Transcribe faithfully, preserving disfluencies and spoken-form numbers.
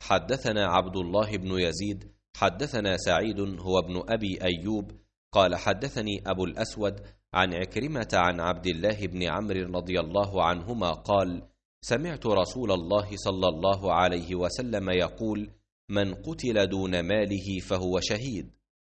حدثنا عبد الله بن يزيد حدثنا سعيد هو ابن أبي أيوب قال حدثني أبو الأسود عن عكرمة عن عبد الله بن عمرو رضي الله عنهما قال سمعت رسول الله صلى الله عليه وسلم يقول من قتل دون ماله فهو شهيد.